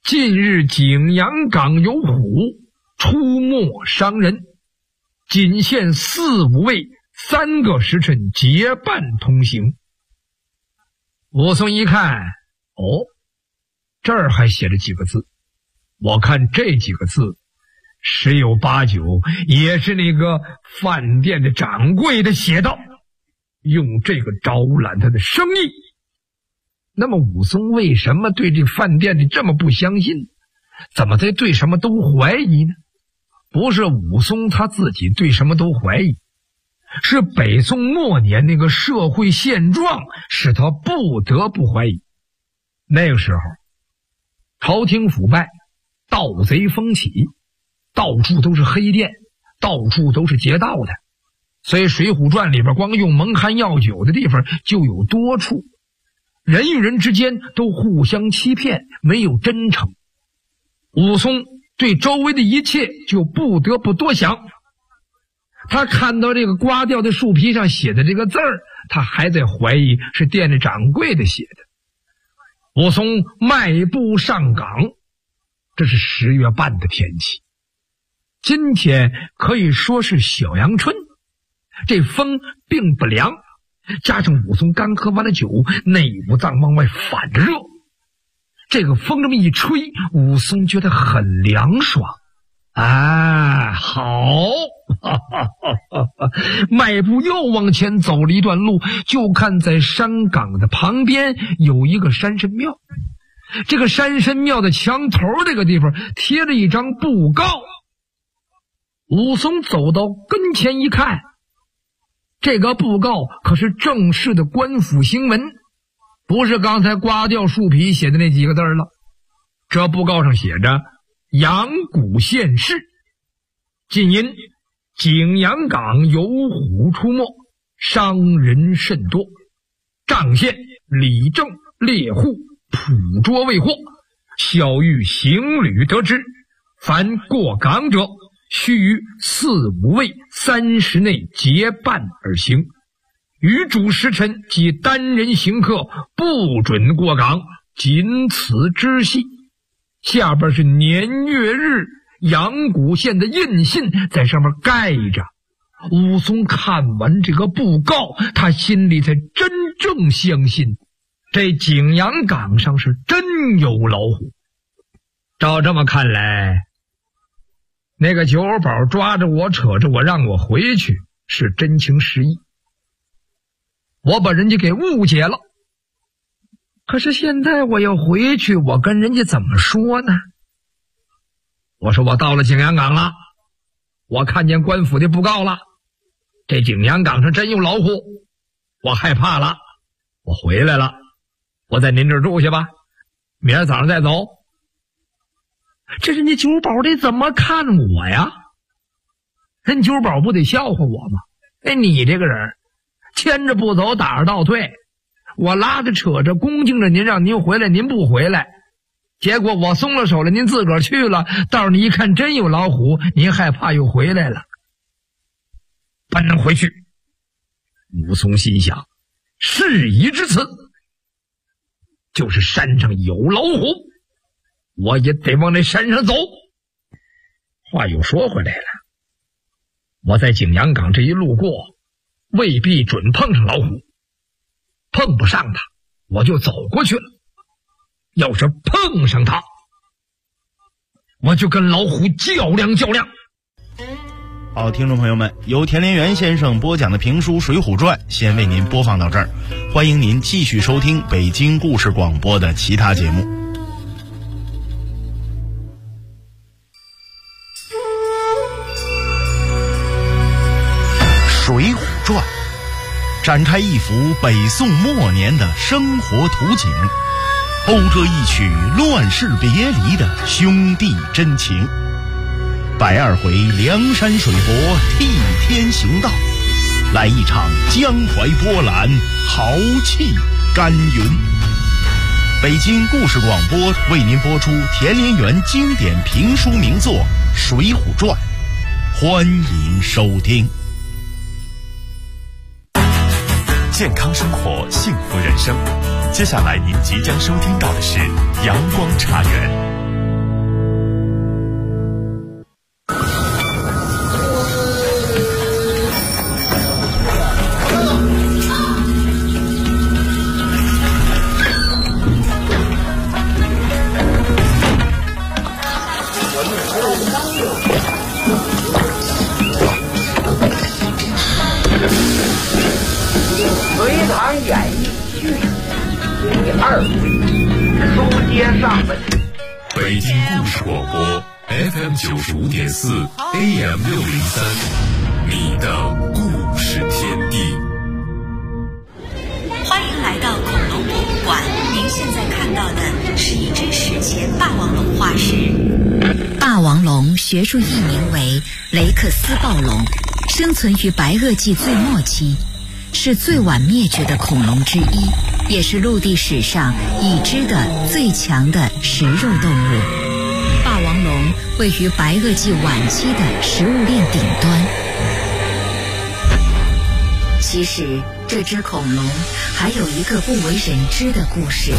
近日景阳冈有虎出没伤人，仅限4、5位3个时辰结伴同行。武松一看，这儿还写着几个字，我看这几个字十有八九也是那个饭店的掌柜的写的，用这个招揽他的生意。那么武松为什么对这饭店的这么不相信？怎么在对什么都怀疑呢？不是武松他自己对什么都怀疑，是北宋末年那个社会现状使他不得不怀疑。那个时候朝廷腐败，盗贼风起，到处都是黑店，到处都是劫道的，所以《水浒传》里边光用蒙汗药酒的地方就有多处，人与人之间都互相欺骗，没有真诚。武松对周围的一切就不得不多想，他看到这个刮掉的树皮上写的这个字儿，他还在怀疑是店里掌柜的写的。武松迈步上岗，这是10月半的天气，今天可以说是小阳春，这风并不凉，加上武松刚喝完了酒，内五脏往外反热，这个风这么一吹，武松觉得很凉爽。好，迈步又往前走了一段路，就看在山岗的旁边有一个山神庙。这个山神庙的墙头这个地方贴了一张布告。武松走到跟前一看，这个布告可是正式的官府新闻，不是刚才刮掉树皮写的那几个字了。这布告上写着阳谷县事，近因景阳冈有虎出没，伤人甚多，瘴县、李正、猎户捕捉未获，小谕行旅得知，凡过岗者须于4、5位3时内结伴而行，余主时辰及单人行客不准过岗，仅此知悉。下边是年月日阳谷县的印信在上面盖着。武松看完这个布告，他心里才真正相信这景阳冈上是真有老虎。照这么看来，那个酒保抓着我扯着我让我回去是真情实意，我把人家给误解了。可是现在我要回去，我跟人家怎么说呢？我说我到了景阳冈了，我看见官府的布告了，这景阳冈上真有老虎，我害怕了，我回来了，我在您这儿住去吧，明儿早上再走。这人家酒保得怎么看我呀？人酒保不得笑话我吗？你这个人牵着不走，打着倒退，我拉着扯着恭敬着您让您回来，您不回来，结果我松了手了，您自个儿去了，到时候你一看真有老虎，您害怕又回来了，不能回去。武松心想，事已至此，就是山上有老虎，我也得往那山上走。话又说回来了，我在景阳冈这一路过，未必准碰上老虎，碰不上他我就走过去了，要是碰上他，我就跟老虎较量较量。 好，听众朋友们，由田连元先生播讲的评书《水浒传》先为您播放到这儿，欢迎您继续收听北京故事广播的其他节目。《水浒传》展开一幅北宋末年的生活图景，勾着一曲乱世别离的兄弟真情。120回梁山水泊替天行道，来一场江淮波澜，豪气干云。北京故事广播为您播出田连元经典评书名作《水浒传》，欢迎收听。 健康生活，幸福人生。接下来您即将收听到的是阳光茶园。 上吧。 北京故事广播 FM 95.4 AM 603，你的故事天地。 欢迎来到恐龙博物馆，您现在看到的是一只史前霸王龙化石。霸王龙学术译名为雷克斯暴龙，生存于白垩纪最末期，是最晚灭绝的恐龙之一，也是陆地史上已知的最强的食肉动物。霸王龙位于白垩纪晚期的食物链顶端。其实这只恐龙还有一个不为人知的故事。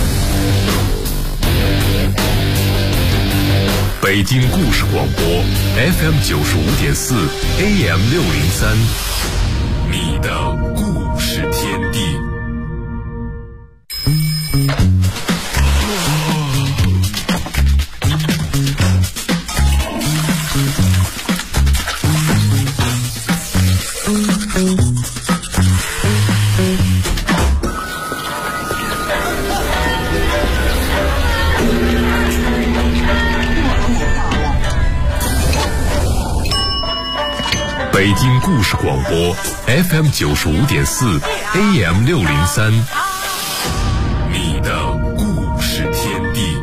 北京故事广播 FM 95.4 AM 603，你的故事天地。北京故事广播 FM 95.4 AM 603，你的故事天地。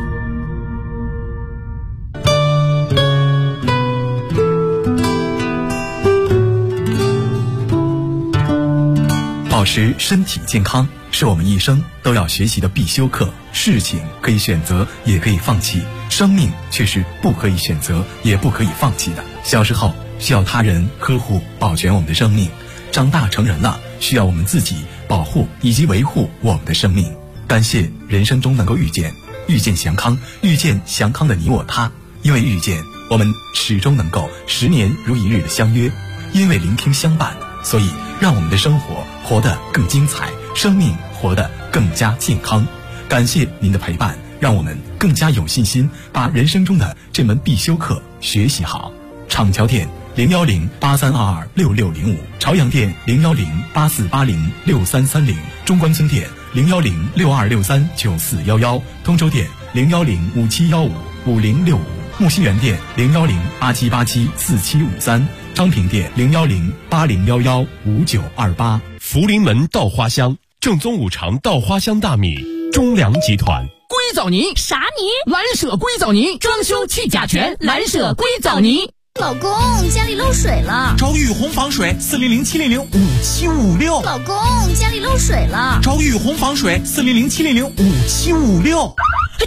保持身体健康是我们一生都要学习的必修课。事情可以选择，也可以放弃，生命却是不可以选择，也不可以放弃的。小时候需要他人呵护保全我们的生命，长大成人了需要我们自己保护以及维护我们的生命。感谢人生中能够遇见祥康，遇见祥康的你我他。因为遇见，我们始终能够10年如一日的相约；因为聆听相伴，所以让我们的生活活得更精彩，生命活得更加健康。感谢您的陪伴，让我们更加有信心把人生中的这门必修课学习好。厂桥店01083226605，朝阳店01084806330，中关村店01062639411，通州店01057155065，木樨园店01087874753，昌平店01080115928。 福临门稻花香，正宗五常稻花香大米，中粮集团。 硅藻泥啥泥？ 蓝舍硅藻泥，装修去甲醛，蓝舍硅藻泥。 老公，家里漏水了， 找雨虹防水400-700-5756。 老公，家里漏水了， 找雨虹防水400-700-5756。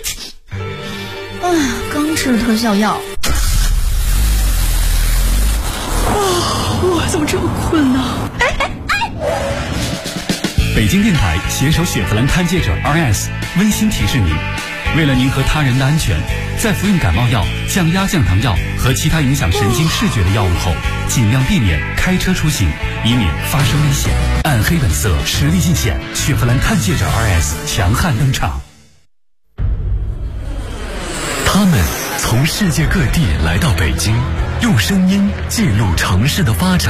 刚吃了特效药。 我怎么这么困呢？ 北京电台携手雪佛兰探界者 RS 温馨提示您，为了您和他人的安全，在服用感冒药、降压降糖药和其他影响神经视觉的药物后，尽量避免开车出行，以免发生危险。暗黑本色，实力尽显，雪佛兰探界者 RS 强悍登场。 他们从世界各地来到北京，用声音记录城市的发展。